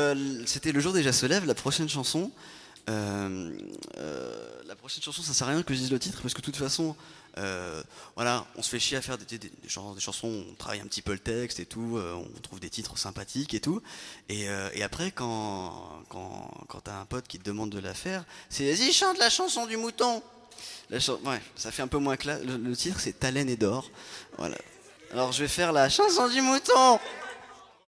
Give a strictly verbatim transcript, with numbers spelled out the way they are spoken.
euh, c'était Le jour déjà se lève, la prochaine chanson. Euh, euh, la prochaine chanson, ça sert à rien que je dise le titre parce que de toute façon, euh, voilà, on se fait chier à faire des, des, des, des chansons, des chansons, on travaille un petit peu le texte et tout, euh, on trouve des titres sympathiques et tout. Et, euh, et après, quand, quand, quand t'as un pote qui te demande de la faire, c'est vas-y, chante la chanson du mouton. La chan- ouais, ça fait un peu moins classe. Le, le titre, c'est Talen et d'or. Voilà. Alors je vais faire la chanson du mouton.